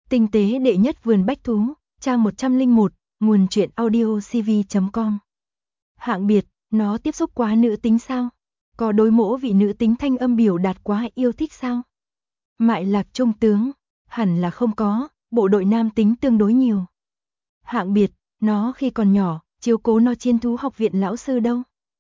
Tinh tế đệ nhất vườn bách thú, trang 101, nguồn truyện audio cv.com. Hạng biệt, nó tiếp xúc quá nữ tính sao? Có đối mỗ vị nữ tính thanh âm biểu đạt quá yêu thích sao? Mại Lạc trung tướng, hẳn là không có, bộ đội nam tính tương đối nhiều. Hạng biệt, nó khi còn nhỏ, chiếu cố nó chiến thú học viện lão sư đâu?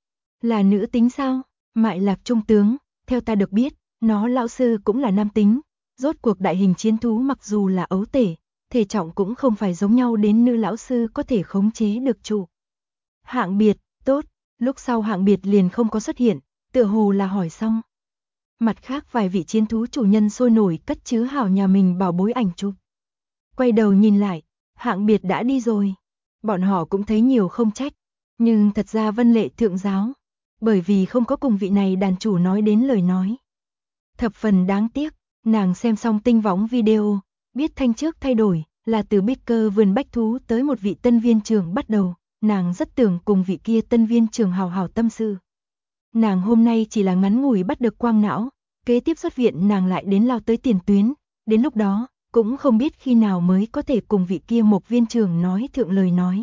Là nữ tính sao? Mại Lạc trung tướng, theo ta được biết, nó lão sư cũng là nam tính. Rốt cuộc đại hình chiến thú mặc dù là ấu tể, thể trọng cũng không phải giống nhau đến nữ lão sư có thể khống chế được chủ. Hạng biệt, tốt, lúc sau hạng biệt liền không có xuất hiện, tựa hồ là hỏi xong. Mặt khác vài vị chiến thú chủ nhân sôi nổi cất chứa hảo nhà mình bảo bối ảnh chụp. Quay đầu nhìn lại, hạng biệt đã đi rồi. Bọn họ cũng thấy nhiều không trách, nhưng thật ra Vân Lệ thượng giáo, bởi vì không có cùng vị này đàn chủ nói đến lời nói. Thập phần đáng tiếc. Nàng xem xong tinh võng video, biết thanh trước thay đổi, là từ Baker vườn bách thú tới một vị tân viên trưởng bắt đầu, nàng rất tưởng cùng vị kia tân viên trưởng hào hào tâm sự. Nàng hôm nay chỉ là ngắn ngủi bắt được quang não, kế tiếp xuất viện nàng lại đến lao tới tiền tuyến, đến lúc đó, cũng không biết khi nào mới có thể cùng vị kia một viên trưởng nói thượng lời nói.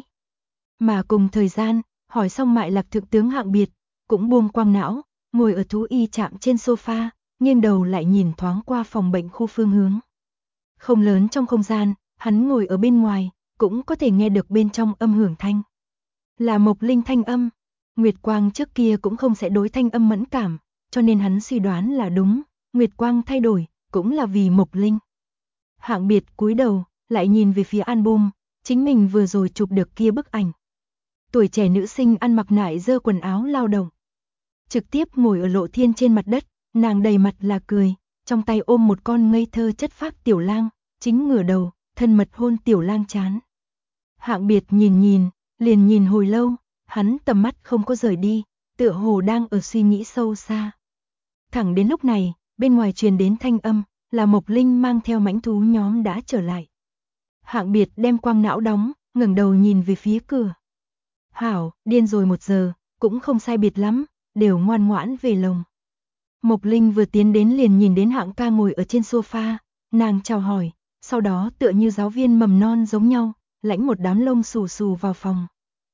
Mà cùng thời gian, hỏi xong Mại Lạc thượng tướng hạng biệt, cũng buông quang não, ngồi ở thú y trạm trên sofa. Nghiêng đầu lại nhìn thoáng qua phòng bệnh khu phương hướng. Không lớn trong không gian, hắn ngồi ở bên ngoài, cũng có thể nghe được bên trong âm hưởng thanh. Là Mộc Linh thanh âm. Nguyệt Quang trước kia cũng không sẽ đối thanh âm mẫn cảm, cho nên hắn suy đoán là đúng, Nguyệt Quang thay đổi, cũng là vì Mộc Linh. Hạng biệt cúi đầu, lại nhìn về phía album, chính mình vừa rồi chụp được kia bức ảnh. Tuổi trẻ nữ sinh ăn mặc nải dơ quần áo lao động. Trực tiếp ngồi ở lộ thiên trên mặt đất. Nàng đầy mặt là cười, trong tay ôm một con ngây thơ chất phác tiểu lang, chính ngửa đầu, thân mật hôn tiểu lang trán. Hạng biệt nhìn, liền nhìn hồi lâu, hắn tầm mắt không có rời đi, tựa hồ đang ở suy nghĩ sâu xa. Thẳng đến lúc này, bên ngoài truyền đến thanh âm, là Mộc Linh mang theo mãnh thú nhóm đã trở lại. Hạng biệt đem quang não đóng, ngẩng đầu nhìn về phía cửa. Hảo, điên rồi 1 giờ, cũng không sai biệt lắm, đều ngoan ngoãn về lồng. Mộc Linh vừa tiến đến liền nhìn đến hạng ca ngồi ở trên sofa, nàng chào hỏi, sau đó tựa như giáo viên mầm non giống nhau, lãnh một đám lông xù xù vào phòng.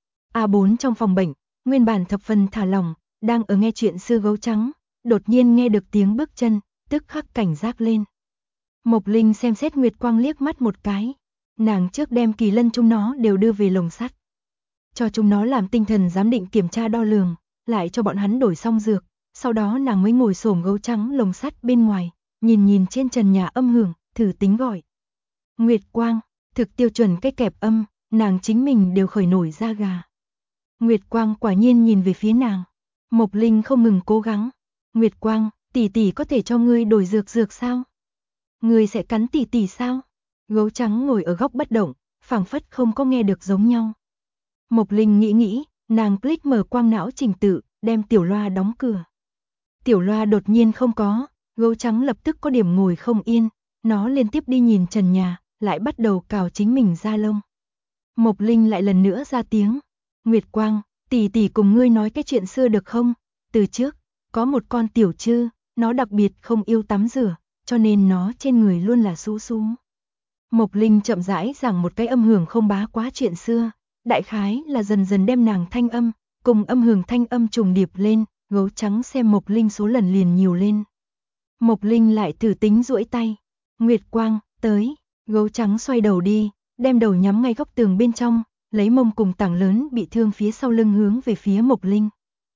A4 trong phòng bệnh, nguyên bản thập phần thả lỏng, đang ở nghe chuyện xưa gấu trắng, đột nhiên nghe được tiếng bước chân, tức khắc cảnh giác lên. Mộc Linh xem xét Nguyệt Quang liếc mắt một cái, nàng trước đem Kỳ Lân chúng nó đều đưa về lồng sắt. Cho chúng nó làm tinh thần giám định kiểm tra đo lường, lại cho bọn hắn đổi xong dược. Sau đó nàng mới ngồi xổm gấu trắng lồng sắt bên ngoài, nhìn trên trần nhà âm hưởng, thử tính gọi. Nguyệt Quang, thực tiêu chuẩn cái kẹp âm, nàng chính mình đều khởi nổi da gà. Nguyệt Quang quả nhiên nhìn về phía nàng. Mộc Linh không ngừng cố gắng. Nguyệt Quang, tỷ tỷ có thể cho ngươi đổi dược sao? Ngươi sẽ cắn tỷ tỷ sao? Gấu trắng ngồi ở góc bất động, phảng phất không có nghe được giống nhau. Mộc Linh nghĩ, nàng click mở quang não trình tự, đem tiểu loa đóng cửa. Tiểu loa đột nhiên không có, gấu trắng lập tức có điểm ngồi không yên, nó liên tiếp đi nhìn trần nhà, lại bắt đầu cào chính mình da lông. Mộc Linh lại lần nữa ra tiếng, Nguyệt Quang, tỷ tỷ cùng ngươi nói cái chuyện xưa được không? Từ trước, có một con tiểu trư, nó đặc biệt không yêu tắm rửa, cho nên nó trên người luôn là xú xú. Mộc Linh chậm rãi giảng một cái âm hưởng không bá quá chuyện xưa, đại khái là dần dần đem nàng thanh âm, cùng âm hưởng thanh âm trùng điệp lên. Gấu trắng xem Mộc Linh số lần liền nhiều lên. Mộc Linh lại thử tính duỗi tay. Nguyệt Quang, tới. Gấu trắng xoay đầu đi, đem đầu nhắm ngay góc tường bên trong, lấy mông cùng tảng lớn bị thương phía sau lưng hướng về phía Mộc Linh.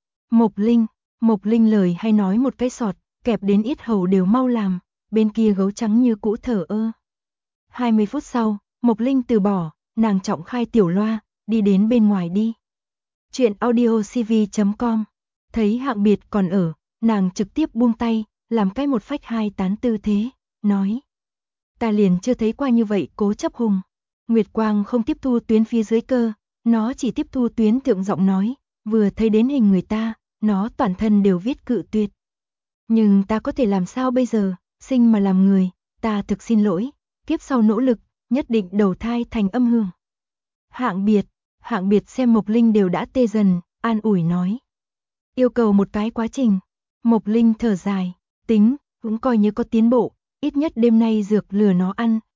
Mộc Linh lời hay nói một cái sọt, kẹp đến yết hầu đều mau làm, bên kia gấu trắng như cũ thở ơ. 20 phút sau, Mộc Linh từ bỏ, nàng trọng khai tiểu loa, đi đến bên ngoài đi. Chuyện audio cv.com. Thấy hạng biệt còn ở, nàng trực tiếp buông tay, làm cái một phách hai tán tư thế, nói. Ta liền chưa thấy qua như vậy cố chấp hùng. Nguyệt Quang không tiếp thu tuyến phía dưới cơ, nó chỉ tiếp thu tuyến thượng giọng nói, vừa thấy đến hình người ta, nó toàn thân đều viết cự tuyệt. Nhưng ta có thể làm sao bây giờ, sinh mà làm người, ta thực xin lỗi, kiếp sau nỗ lực, nhất định đầu thai thành âm hưởng. Hạng biệt xem Mộc Linh đều đã tê dần, an ủi nói. Yêu cầu một cái quá trình. Mộc Linh thở dài, tính, cũng coi như có tiến bộ, ít nhất đêm nay dược lừa nó ăn,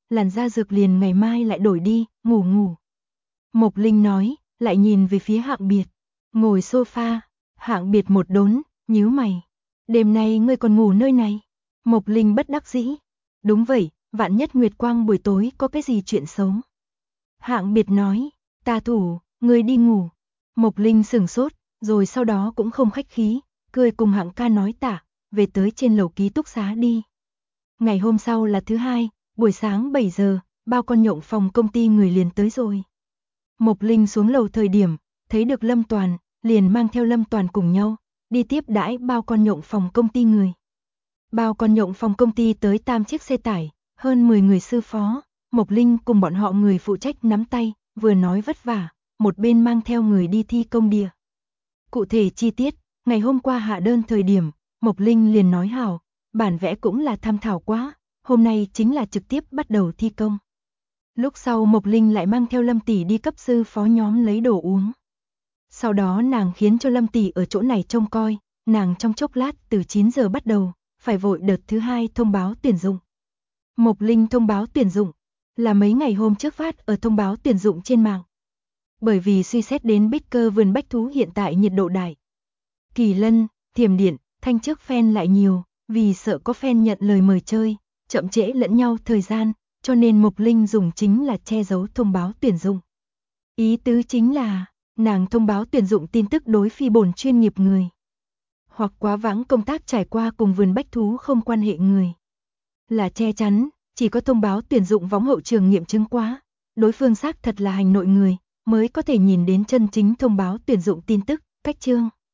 làn da dược liền ngày mai lại đổi đi, ngủ ngủ. Mộc Linh nói, lại nhìn về phía Hạng Biệt, ngồi sofa. Hạng Biệt một đốn, nhíu mày. Đêm nay ngươi còn ngủ nơi này? Mộc Linh bất đắc dĩ. Đúng vậy, vạn nhất Nguyệt Quang buổi tối có cái gì chuyện xấu. Hạng Biệt nói, ta thủ, ngươi đi ngủ. Mộc Linh sửng sốt, rồi sau đó cũng không khách khí, cười cùng Hạng ca nói tạ, về tới trên lầu ký túc xá đi. Ngày hôm sau là thứ hai, buổi sáng 7 giờ, bao con nhộng phòng công ty người liền tới rồi. Mộc Linh xuống lầu thời điểm, thấy được Lâm Toàn, liền mang theo Lâm Toàn cùng nhau, đi tiếp đãi bao con nhộng phòng công ty người. Bao con nhộng phòng công ty tới 8 chiếc xe tải, hơn 10 người sư phó, Mộc Linh cùng bọn họ người phụ trách nắm tay, vừa nói vất vả, một bên mang theo người đi thi công địa. Cụ thể chi tiết, ngày hôm qua hạ đơn thời điểm, Mộc Linh liền nói hảo, bản vẽ cũng là tham thảo quá, hôm nay chính là trực tiếp bắt đầu thi công. Lúc sau Mộc Linh lại mang theo Lâm tỷ đi cấp sư phó nhóm lấy đồ uống. Sau đó nàng khiến cho Lâm tỷ ở chỗ này trông coi, nàng trong chốc lát từ 9 giờ bắt đầu, phải vội đợt thứ hai thông báo tuyển dụng. Mộc Linh thông báo tuyển dụng, là mấy ngày hôm trước phát ở thông báo tuyển dụng trên mạng. Bởi vì suy xét đến Bích Cơ vườn bách thú hiện tại nhiệt độ đại. Kỳ Lân, Thiểm Điện, Thanh trước fan lại nhiều, vì sợ có fan nhận lời mời chơi, chậm trễ lẫn nhau thời gian, cho nên Mộc Linh dùng chính là che giấu thông báo tuyển dụng. Ý tứ chính là, nàng thông báo tuyển dụng tin tức đối phi bổn chuyên nghiệp người. Hoặc quá vãng công tác trải qua cùng vườn bách thú không quan hệ người. Là che chắn, chỉ có thông báo tuyển dụng võng hậu trường nghiệm chứng quá, đối phương xác thật là hành nội người, mới có thể nhìn đến chân chính thông báo tuyển dụng tin tức, cách chương.